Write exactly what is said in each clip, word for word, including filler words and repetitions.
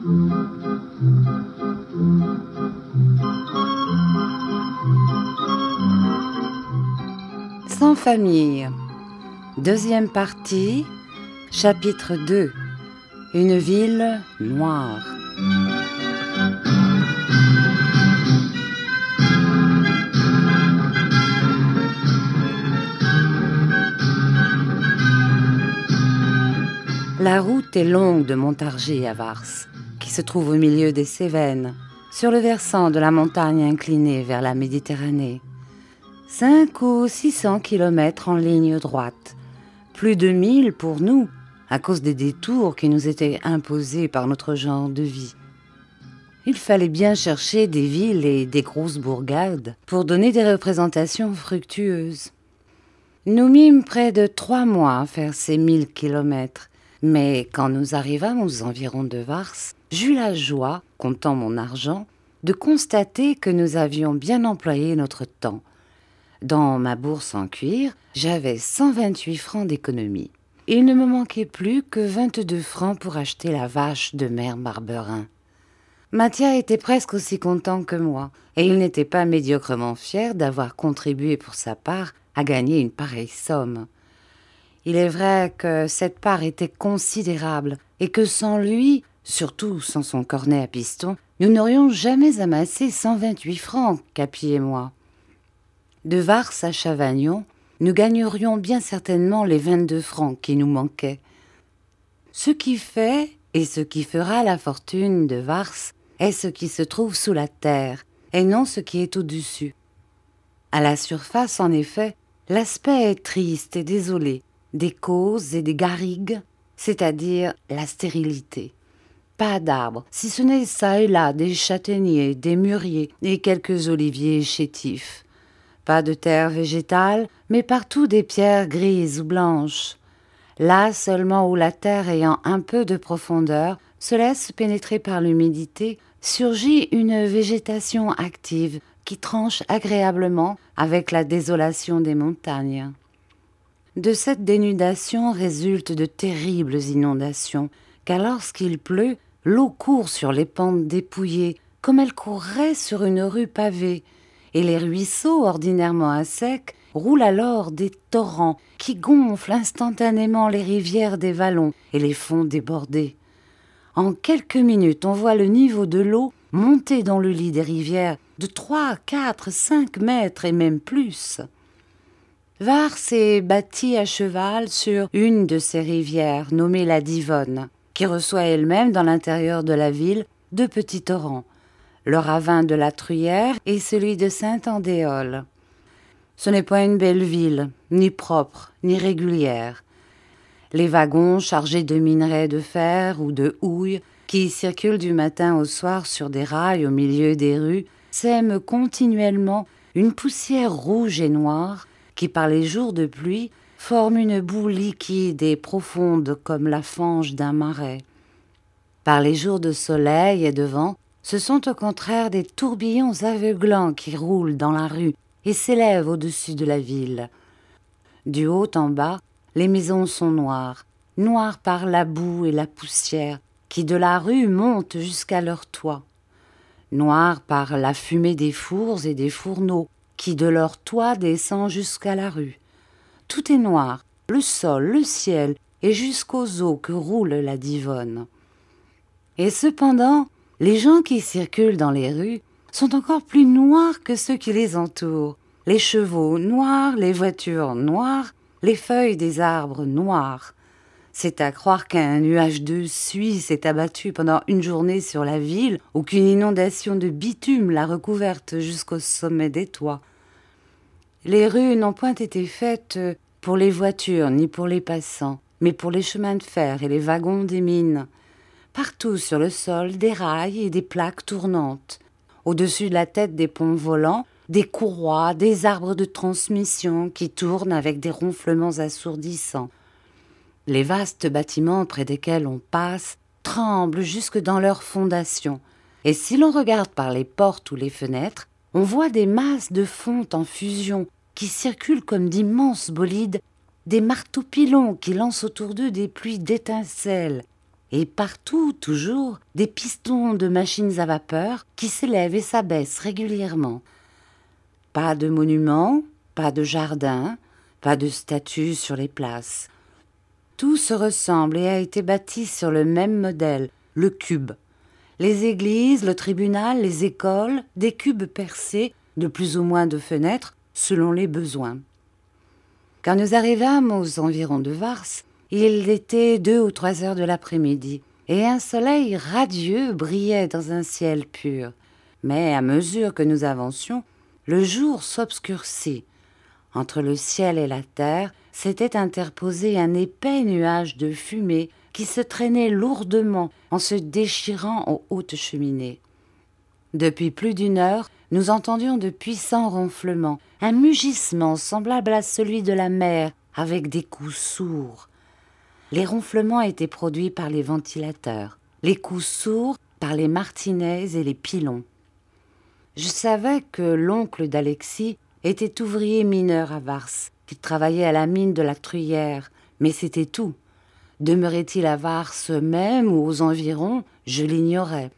Sans famille. Deuxième partie, chapitre deux. Une ville noire. La route est longue de Montargis à Vars, qui se trouve au milieu des Cévennes, sur le versant de la montagne inclinée vers la Méditerranée. Cinq ou six cents kilomètres en ligne droite, plus de mille pour nous, à cause des détours qui nous étaient imposés par notre genre de vie. Il fallait bien chercher des villes et des grosses bourgades pour donner des représentations fructueuses. Nous mîmes près de trois mois à faire ces mille kilomètres, mais quand nous arrivâmes aux environs de Vars, j'eus la joie, comptant mon argent, de constater que nous avions bien employé notre temps. Dans ma bourse en cuir, j'avais cent vingt-huit francs d'économie. Il ne me manquait plus que vingt-deux francs pour acheter la vache de mère Barberin. Mathia était presque aussi content que moi, et il n'était pas médiocrement fier d'avoir contribué pour sa part à gagner une pareille somme. Il est vrai que cette part était considérable, et que sans lui, surtout sans son cornet à piston, nous n'aurions jamais amassé cent vingt-huit francs, Capi et moi. De Vars à Chavagnon, nous gagnerions bien certainement les vingt-deux francs qui nous manquaient. Ce qui fait et ce qui fera la fortune de Vars est ce qui se trouve sous la terre, et non ce qui est au-dessus. À la surface, en effet, l'aspect est triste et désolé, des causes et des garrigues, c'est-à-dire la stérilité. Pas d'arbres, si ce n'est ça et là des châtaigniers, des mûriers et quelques oliviers chétifs. Pas de terre végétale, mais partout des pierres grises ou blanches. Là seulement où la terre ayant un peu de profondeur se laisse pénétrer par l'humidité, surgit une végétation active qui tranche agréablement avec la désolation des montagnes. De cette dénudation résultent de terribles inondations, car lorsqu'il pleut, l'eau court sur les pentes dépouillées, comme elle courrait sur une rue pavée, et les ruisseaux, ordinairement à sec, roulent alors des torrents qui gonflent instantanément les rivières des vallons et les font déborder. En quelques minutes, on voit le niveau de l'eau monter dans le lit des rivières de trois, quatre, cinq mètres et même plus. Vars est bâtie à cheval sur une de ces rivières, nommée la Divonne, qui reçoit elle-même dans l'intérieur de la ville deux petits torrents, le ravin de la Truyère et celui de Saint-Andéol. Ce n'est pas une belle ville, ni propre, ni régulière. Les wagons chargés de minerais de fer ou de houille, qui circulent du matin au soir sur des rails au milieu des rues, sèment continuellement une poussière rouge et noire qui, par les jours de pluie, forme une boue liquide et profonde comme la fange d'un marais. Par les jours de soleil et de vent, ce sont au contraire des tourbillons aveuglants qui roulent dans la rue et s'élèvent au-dessus de la ville. Du haut en bas, les maisons sont noires, noires par la boue et la poussière qui de la rue montent jusqu'à leur toit, noires par la fumée des fours et des fourneaux qui de leur toit descend jusqu'à la rue. Tout est noir, le sol, le ciel et jusqu'aux eaux que roule la Divonne. Et cependant, les gens qui circulent dans les rues sont encore plus noirs que ceux qui les entourent. Les chevaux noirs, les voitures noires, les feuilles des arbres noires. C'est à croire qu'un nuage de suie s'est abattu pendant une journée sur la ville ou qu'une inondation de bitume l'a recouverte jusqu'au sommet des toits. Les rues n'ont point été faites pour les voitures ni pour les passants, mais pour les chemins de fer et les wagons des mines. Partout sur le sol, des rails et des plaques tournantes. Au-dessus de la tête des ponts volants, des courroies, des arbres de transmission qui tournent avec des ronflements assourdissants. Les vastes bâtiments près desquels on passe tremblent jusque dans leurs fondations. Et si l'on regarde par les portes ou les fenêtres, on voit des masses de fonte en fusion qui circulent comme d'immenses bolides, des marteaux-pilons qui lancent autour d'eux des pluies d'étincelles, et partout, toujours, des pistons de machines à vapeur qui s'élèvent et s'abaissent régulièrement. Pas de monuments, pas de jardins, pas de statues sur les places. Tout se ressemble et a été bâti sur le même modèle, le cube. Les églises, le tribunal, les écoles, des cubes percés, de plus ou moins de fenêtres, selon les besoins. Quand nous arrivâmes aux environs de Vars, il était deux ou trois heures de l'après-midi, et un soleil radieux brillait dans un ciel pur. Mais à mesure que nous avancions, le jour s'obscurcit. Entre le ciel et la terre s'était interposé un épais nuage de fumée qui se traînait lourdement en se déchirant aux hautes cheminées. Depuis plus d'une heure, nous entendions de puissants ronflements, un mugissement semblable à celui de la mer, avec des coups sourds. Les ronflements étaient produits par les ventilateurs, les coups sourds par les martinets et les pilons. Je savais que l'oncle d'Alexis était ouvrier mineur à Vars, qu'il travaillait à la mine de la Truyère, mais c'était tout. Demeurait-il à Vars même ou aux environs, je l'ignorais.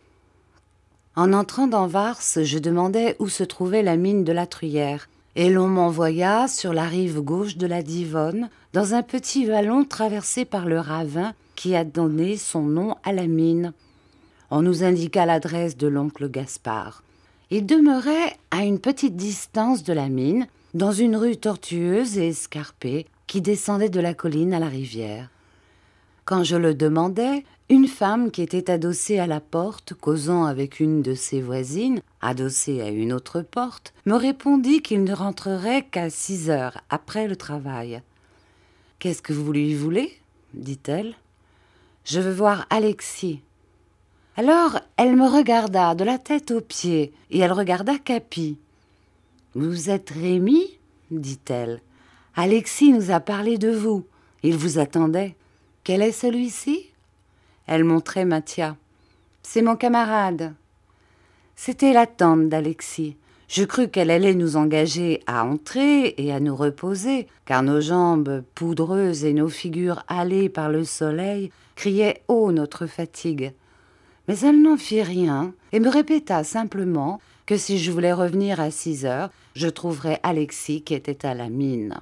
En entrant dans Vars, je demandai où se trouvait la mine de la Truyère, et l'on m'envoya sur la rive gauche de la Divonne, dans un petit vallon traversé par le ravin qui a donné son nom à la mine. On nous indiqua l'adresse de l'oncle Gaspard. Il demeurait à une petite distance de la mine, dans une rue tortueuse et escarpée qui descendait de la colline à la rivière. Quand je le demandai, une femme qui était adossée à la porte, causant avec une de ses voisines, adossée à une autre porte, me répondit qu'il ne rentrerait qu'à six heures après le travail. « Qu'est-ce que vous lui voulez ?» dit-elle. « Je veux voir Alexis. » Alors elle me regarda de la tête aux pieds et elle regarda Capi. « Vous êtes Rémi ?» dit-elle. « Alexis nous a parlé de vous. Il vous attendait. Quel est celui-ci ?» Elle montrait Mathia. « C'est mon camarade. » C'était la tante d'Alexis. Je crus qu'elle allait nous engager à entrer et à nous reposer, car nos jambes poudreuses et nos figures hâlées par le soleil criaient haut notre fatigue. Mais elle n'en fit rien et me répéta simplement que si je voulais revenir à six heures, je trouverais Alexis qui était à la mine.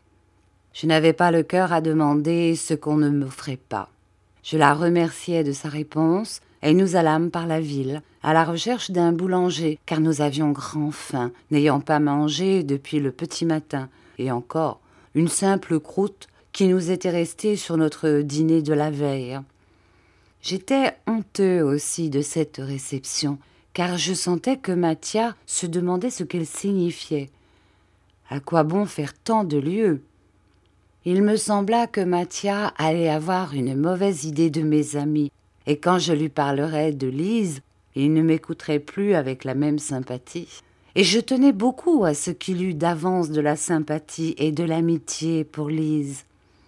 Je n'avais pas le cœur à demander ce qu'on ne m'offrait pas. Je la remerciai de sa réponse et nous allâmes par la ville, à la recherche d'un boulanger, car nous avions grand faim, n'ayant pas mangé depuis le petit matin, et encore une simple croûte qui nous était restée sur notre dîner de la veille. J'étais honteux aussi de cette réception, car je sentais que Mathia se demandait ce qu'elle signifiait. À quoi bon faire tant de lieux ? Il me sembla que Mathia allait avoir une mauvaise idée de mes amis, et quand je lui parlerais de Lise, il ne m'écouterait plus avec la même sympathie. Et je tenais beaucoup à ce qu'il eût d'avance de la sympathie et de l'amitié pour Lise.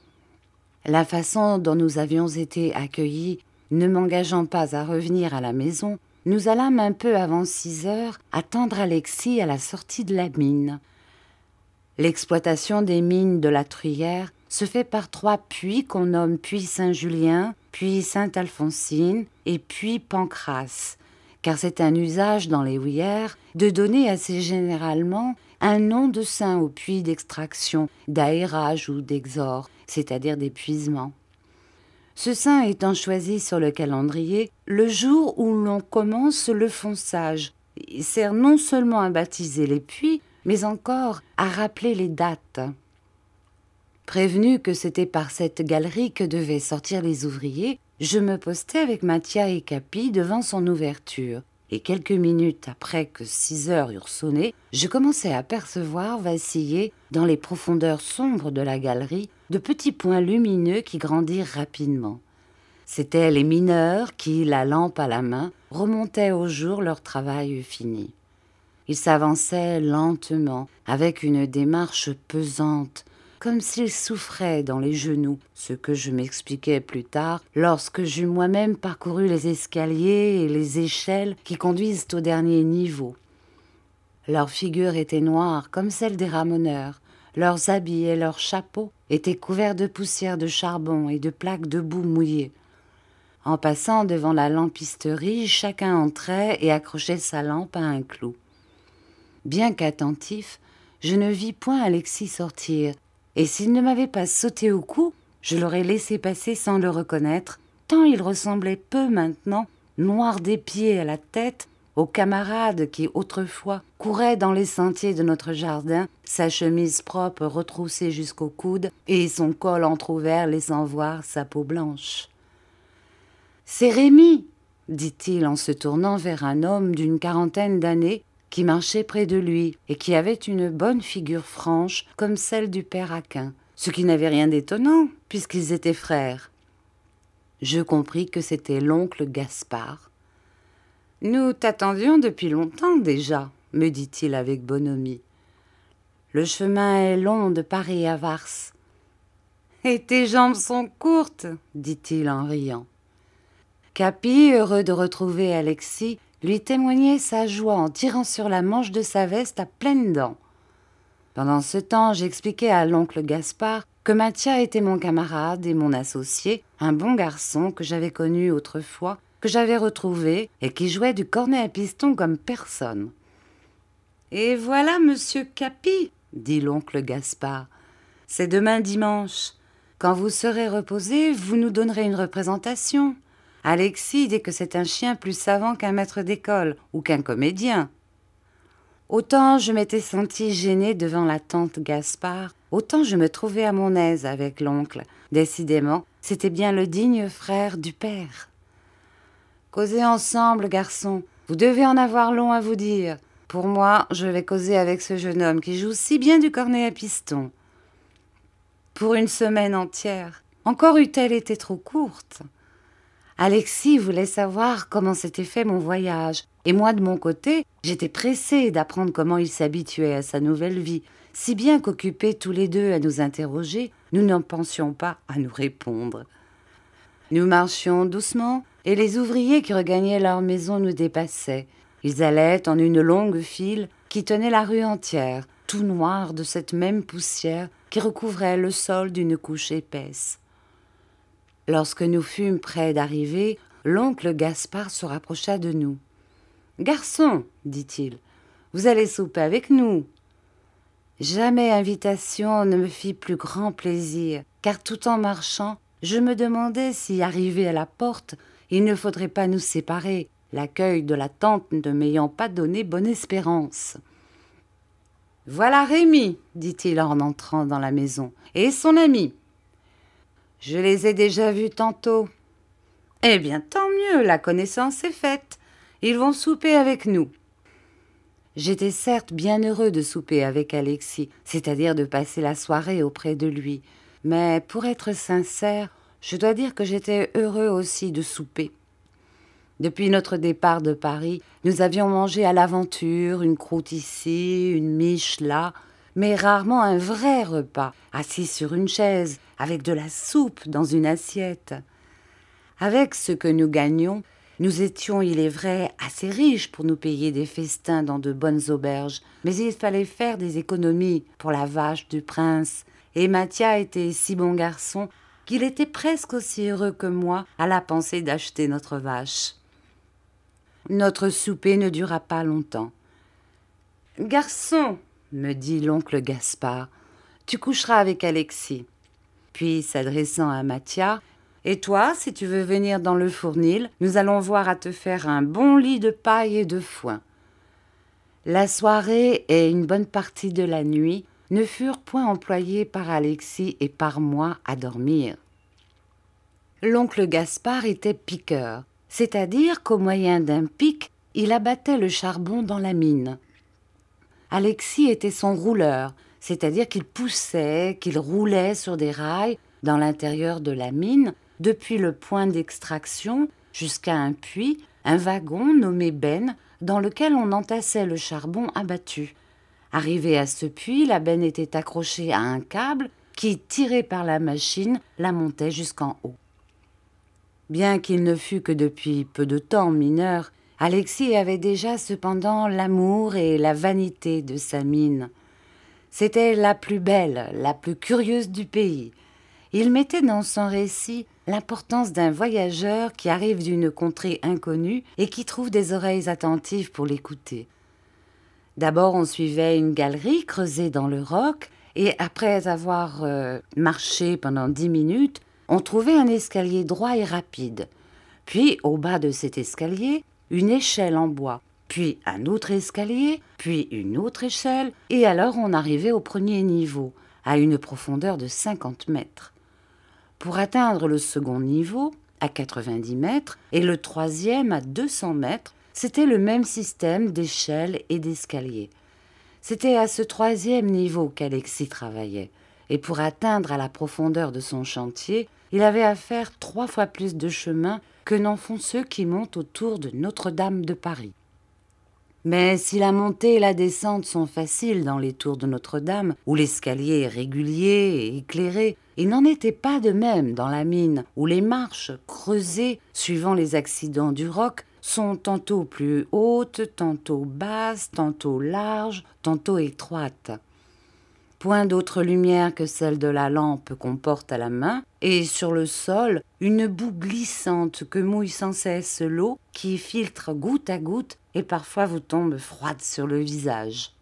La façon dont nous avions été accueillis, ne m'engageant pas à revenir à la maison, nous allâmes un peu avant six heures attendre Alexis à la sortie de la mine. L'exploitation des mines de la Truyère se fait par trois puits qu'on nomme puits Saint-Julien, puits Sainte-Alphonsine et puits Pancrace, car c'est un usage dans les houillères de donner assez généralement un nom de saint au puits d'extraction, d'aérage ou d'exor, c'est-à-dire d'épuisement. Ce saint étant choisi sur le calendrier le jour où l'on commence le fonçage, il sert non seulement à baptiser les puits, mais encore à rappeler les dates. Prévenu que c'était par cette galerie que devaient sortir les ouvriers, je me postai avec Mathia et Capi devant son ouverture, et quelques minutes après que six heures eurent sonné, je commençai à percevoir vaciller dans les profondeurs sombres de la galerie de petits points lumineux qui grandirent rapidement. C'étaient les mineurs qui, la lampe à la main, remontaient au jour leur travail fini. Ils s'avançaient lentement, avec une démarche pesante, comme s'ils souffraient dans les genoux, ce que je m'expliquai plus tard lorsque j'eus moi-même parcouru les escaliers et les échelles qui conduisent au dernier niveau. Leurs figures étaient noires comme celles des ramoneurs, leurs habits et leurs chapeaux étaient couverts de poussière de charbon et de plaques de boue mouillées. En passant devant la lampisterie, chacun entrait et accrochait sa lampe à un clou. Bien qu'attentif, je ne vis point Alexis sortir, et s'il ne m'avait pas sauté au cou, je l'aurais laissé passer sans le reconnaître, tant il ressemblait peu maintenant, noir des pieds à la tête, au camarade qui autrefois courait dans les sentiers de notre jardin, sa chemise propre retroussée jusqu'au coude et son col entr'ouvert laissant voir sa peau blanche. « C'est Rémi !» dit-il en se tournant vers un homme d'une quarantaine d'années qui marchait près de lui et qui avait une bonne figure franche comme celle du père Aquin, ce qui n'avait rien d'étonnant puisqu'ils étaient frères. Je compris que c'était l'oncle Gaspard. « Nous t'attendions depuis longtemps déjà, » me dit-il avec bonhomie. « Le chemin est long de Paris à Vars. »« Et tes jambes sont courtes, » dit-il en riant. Capi, heureux de retrouver Alexis, lui témoignait sa joie en tirant sur la manche de sa veste à pleines dents. Pendant ce temps, j'expliquais à l'oncle Gaspard que Mathia était mon camarade et mon associé, un bon garçon que j'avais connu autrefois, que j'avais retrouvé et qui jouait du cornet à piston comme personne. « Et voilà monsieur Capi, » dit l'oncle Gaspard. « C'est demain dimanche. Quand vous serez reposé, vous nous donnerez une représentation. Alexis dit que c'est un chien plus savant qu'un maître d'école ou qu'un comédien. » Autant je m'étais sentie gênée devant la tante Gaspard, autant je me trouvais à mon aise avec l'oncle. Décidément, c'était bien le digne frère du père. « Causez ensemble, garçon, vous devez en avoir long à vous dire. Pour moi, je vais causer avec ce jeune homme qui joue si bien du cornet à piston. » Pour une semaine entière, encore eût-elle été trop courte. Alexis voulait savoir comment s'était fait mon voyage, et moi de mon côté, j'étais pressée d'apprendre comment il s'habituait à sa nouvelle vie, si bien qu'occupés tous les deux à nous interroger, nous n'en pensions pas à nous répondre. Nous marchions doucement, et les ouvriers qui regagnaient leur maison nous dépassaient. Ils allaient en une longue file qui tenait la rue entière, tout noir de cette même poussière qui recouvrait le sol d'une couche épaisse. Lorsque nous fûmes près d'arriver, l'oncle Gaspard se rapprocha de nous. « Garçon, dit-il, vous allez souper avec nous. » Jamais invitation ne me fit plus grand plaisir, car tout en marchant, je me demandais si, arrivé à la porte, il ne faudrait pas nous séparer, l'accueil de la tante ne m'ayant pas donné bonne espérance. « Voilà Rémi, dit-il en entrant dans la maison, et son ami. Je les ai déjà vus tantôt. Eh bien, tant mieux, la connaissance est faite. Ils vont souper avec nous. » J'étais certes bien heureux de souper avec Alexis, c'est-à-dire de passer la soirée auprès de lui. Mais pour être sincère, je dois dire que j'étais heureux aussi de souper. Depuis notre départ de Paris, nous avions mangé à l'aventure, une croûte ici, une miche là, mais rarement un vrai repas, assis sur une chaise, avec de la soupe dans une assiette. Avec ce que nous gagnions, nous étions, il est vrai, assez riches pour nous payer des festins dans de bonnes auberges, mais il fallait faire des économies pour la vache du prince, et Mathia était si bon garçon qu'il était presque aussi heureux que moi à la pensée d'acheter notre vache. Notre souper ne dura pas longtemps. « Garçon, me dit l'oncle Gaspard, tu coucheras avec Alexis. » Puis, s'adressant à Mathia, « Et toi, si tu veux venir dans le fournil, nous allons voir à te faire un bon lit de paille et de foin. » La soirée et une bonne partie de la nuit ne furent point employés par Alexis et par moi à dormir. L'oncle Gaspard était piqueur, c'est-à-dire qu'au moyen d'un pic, il abattait le charbon dans la mine. Alexis était son rouleur, c'est-à-dire qu'il poussait, qu'il roulait sur des rails dans l'intérieur de la mine, depuis le point d'extraction jusqu'à un puits, un wagon nommé benne, dans lequel on entassait le charbon abattu. Arrivé à ce puits, la benne était accrochée à un câble qui, tiré par la machine, la montait jusqu'en haut. Bien qu'il ne fût que depuis peu de temps mineur, Alexis avait déjà cependant l'amour et la vanité de sa mine. C'était la plus belle, la plus curieuse du pays. Il mettait dans son récit l'importance d'un voyageur qui arrive d'une contrée inconnue et qui trouve des oreilles attentives pour l'écouter. D'abord, on suivait une galerie creusée dans le roc et après avoir euh, marché pendant dix minutes, on trouvait un escalier droit et rapide. Puis, au bas de cet escalier, une échelle en bois, puis un autre escalier, puis une autre échelle, et alors on arrivait au premier niveau, à une profondeur de cinquante mètres. Pour atteindre le second niveau, à quatre-vingt-dix mètres, et le troisième à deux cents mètres, c'était le même système d'échelles et d'escaliers. C'était à ce troisième niveau qu'Alexis travaillait, et pour atteindre à la profondeur de son chantier, il avait à faire trois fois plus de chemin que n'en font ceux qui montent autour de Notre-Dame de Paris. Mais si la montée et la descente sont faciles dans les tours de Notre-Dame, où l'escalier est régulier et éclairé, il n'en était pas de même dans la mine, où les marches, creusées suivant les accidents du roc, sont tantôt plus hautes, tantôt basses, tantôt larges, tantôt étroites. Point d'autre lumière que celle de la lampe qu'on porte à la main, et sur le sol, une boue glissante que mouille sans cesse l'eau qui filtre goutte à goutte et parfois vous tombe froide sur le visage.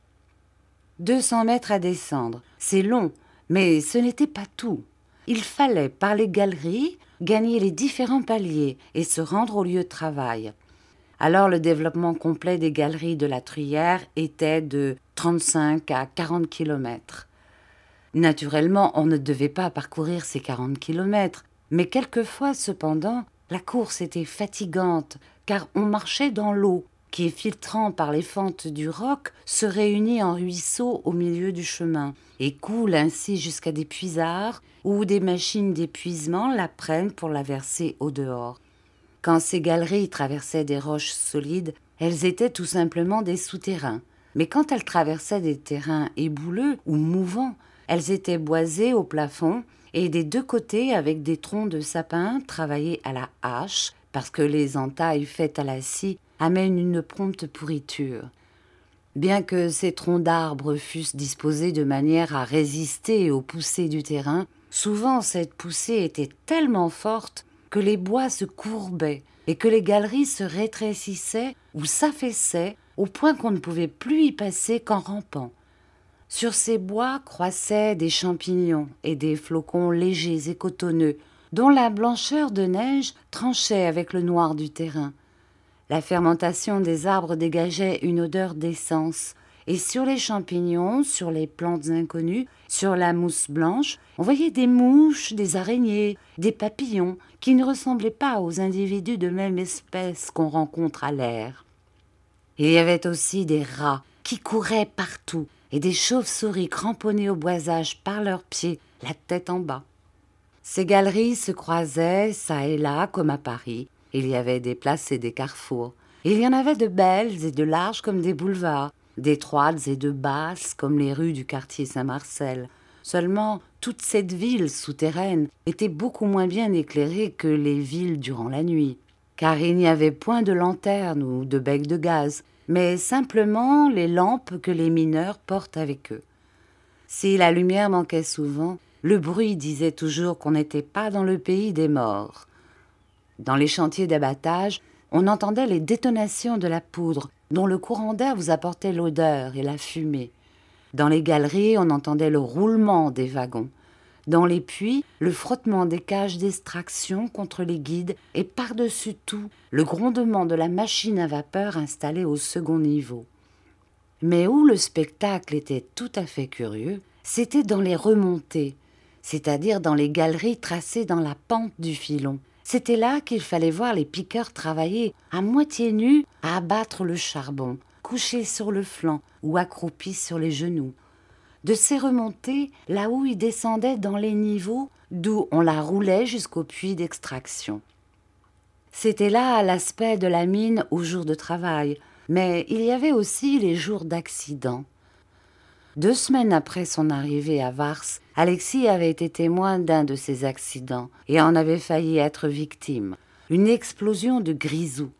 deux cents mètres à descendre, c'est long, mais ce n'était pas tout. Il fallait, par les galeries, gagner les différents paliers et se rendre au lieu de travail. Alors le développement complet des galeries de la Truyère était de trente-cinq à quarante kilomètres. Naturellement, on ne devait pas parcourir ces quarante kilomètres, mais quelquefois, cependant, la course était fatigante, car on marchait dans l'eau, qui, filtrant par les fentes du roc, se réunit en ruisseau au milieu du chemin, et coule ainsi jusqu'à des puisards, où des machines d'épuisement la prennent pour la verser au dehors. Quand ces galeries traversaient des roches solides, elles étaient tout simplement des souterrains. Mais quand elles traversaient des terrains ébouleux ou mouvants, elles étaient boisées au plafond et des deux côtés avec des troncs de sapin travaillés à la hache, parce que les entailles faites à la scie amènent une prompte pourriture. Bien que ces troncs d'arbres fussent disposés de manière à résister aux poussées du terrain, souvent cette poussée était tellement forte que les bois se courbaient et que les galeries se rétrécissaient ou s'affaissaient au point qu'on ne pouvait plus y passer qu'en rampant. Sur ces bois croissaient des champignons et des flocons légers et cotonneux, dont la blancheur de neige tranchait avec le noir du terrain. La fermentation des arbres dégageait une odeur d'essence, et sur les champignons, sur les plantes inconnues, sur la mousse blanche, on voyait des mouches, des araignées, des papillons qui ne ressemblaient pas aux individus de même espèce qu'on rencontre à l'air. Il y avait aussi des rats qui couraient partout et des chauves-souris cramponnées au boisage par leurs pieds, la tête en bas. Ces galeries se croisaient çà et là comme à Paris. Il y avait des places et des carrefours. Il y en avait de belles et de larges comme des boulevards, d'étroites et de basses comme les rues du quartier Saint-Marcel. Seulement, toute cette ville souterraine était beaucoup moins bien éclairée que les villes durant la nuit, car il n'y avait point de lanterne ou de bec de gaz, mais simplement les lampes que les mineurs portent avec eux. Si la lumière manquait souvent, le bruit disait toujours qu'on n'était pas dans le pays des morts. Dans les chantiers d'abattage, on entendait les détonations de la poudre, dont le courant d'air vous apportait l'odeur et la fumée. Dans les galeries, on entendait le roulement des wagons. Dans les puits, le frottement des cages d'extraction contre les guides et par-dessus tout, le grondement de la machine à vapeur installée au second niveau. Mais où le spectacle était tout à fait curieux, c'était dans les remontées, c'est-à-dire dans les galeries tracées dans la pente du filon. C'était là qu'il fallait voir les piqueurs travailler, à moitié nus, à abattre le charbon, couchés sur le flanc ou accroupis sur les genoux. De ces remontées, la houille descendait dans les niveaux, d'où on la roulait jusqu'au puits d'extraction. C'était là l'aspect de la mine aux jours de travail, mais il y avait aussi les jours d'accident. Deux semaines après son arrivée à Vars, Alexis avait été témoin d'un de ces accidents et en avait failli être victime, une explosion de grisou.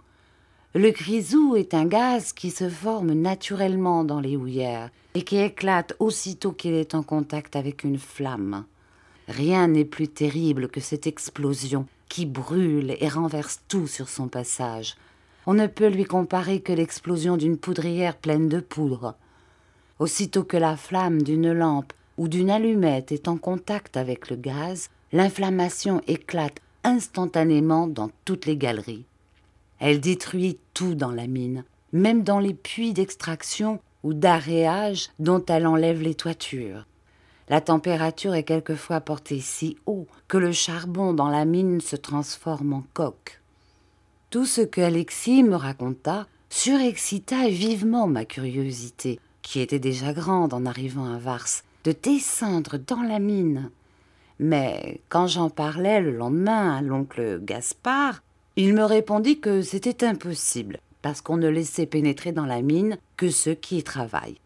Le grisou est un gaz qui se forme naturellement dans les houillères et qui éclate aussitôt qu'il est en contact avec une flamme. Rien n'est plus terrible que cette explosion qui brûle et renverse tout sur son passage. On ne peut lui comparer que l'explosion d'une poudrière pleine de poudre. Aussitôt que la flamme d'une lampe ou d'une allumette est en contact avec le gaz, l'inflammation éclate instantanément dans toutes les galeries. Elle détruit tout dans la mine, même dans les puits d'extraction ou d'aréage dont elle enlève les toitures. La température est quelquefois portée si haut que le charbon dans la mine se transforme en coke. Tout ce que Alexis me raconta surexcita vivement ma curiosité, qui était déjà grande en arrivant à Vars, de descendre dans la mine. Mais quand j'en parlais le lendemain à l'oncle Gaspard, il me répondit que c'était impossible, parce qu'on ne laissait pénétrer dans la mine que ceux qui y travaillent.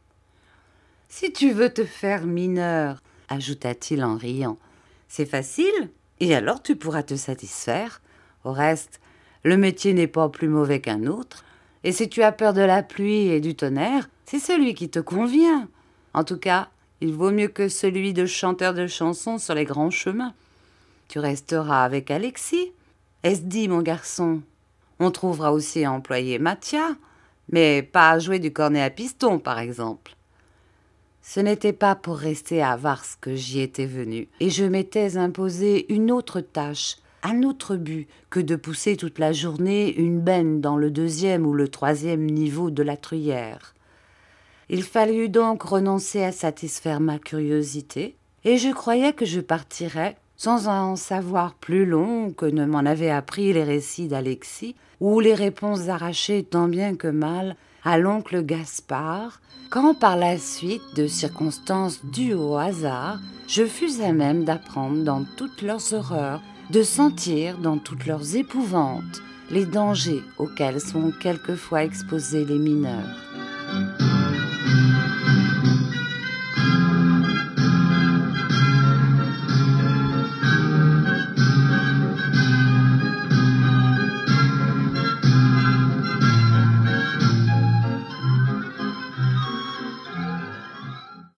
« Si tu veux te faire mineur, ajouta-t-il en riant, c'est facile, et alors tu pourras te satisfaire. Au reste, le métier n'est pas plus mauvais qu'un autre, et si tu as peur de la pluie et du tonnerre, c'est celui qui te convient. En tout cas, il vaut mieux que celui de chanteur de chansons sur les grands chemins. Tu resteras avec Alexis. Est-ce dit, mon garçon? On trouvera aussi à employer Mathia, mais pas à jouer du cornet à piston, par exemple. » Ce n'était pas pour rester à Vars que j'y étais venu, et je m'étais imposé une autre tâche, un autre but que de pousser toute la journée une benne dans le deuxième ou le troisième niveau de la truyère. Il fallut donc renoncer à satisfaire ma curiosité, et je croyais que je partirais sans en savoir plus long que ne m'en avaient appris les récits d'Alexis ou les réponses arrachées tant bien que mal à l'oncle Gaspard, quand par la suite de circonstances dues au hasard, je fus à même d'apprendre dans toutes leurs horreurs, de sentir dans toutes leurs épouvantes les dangers auxquels sont quelquefois exposés les mineurs.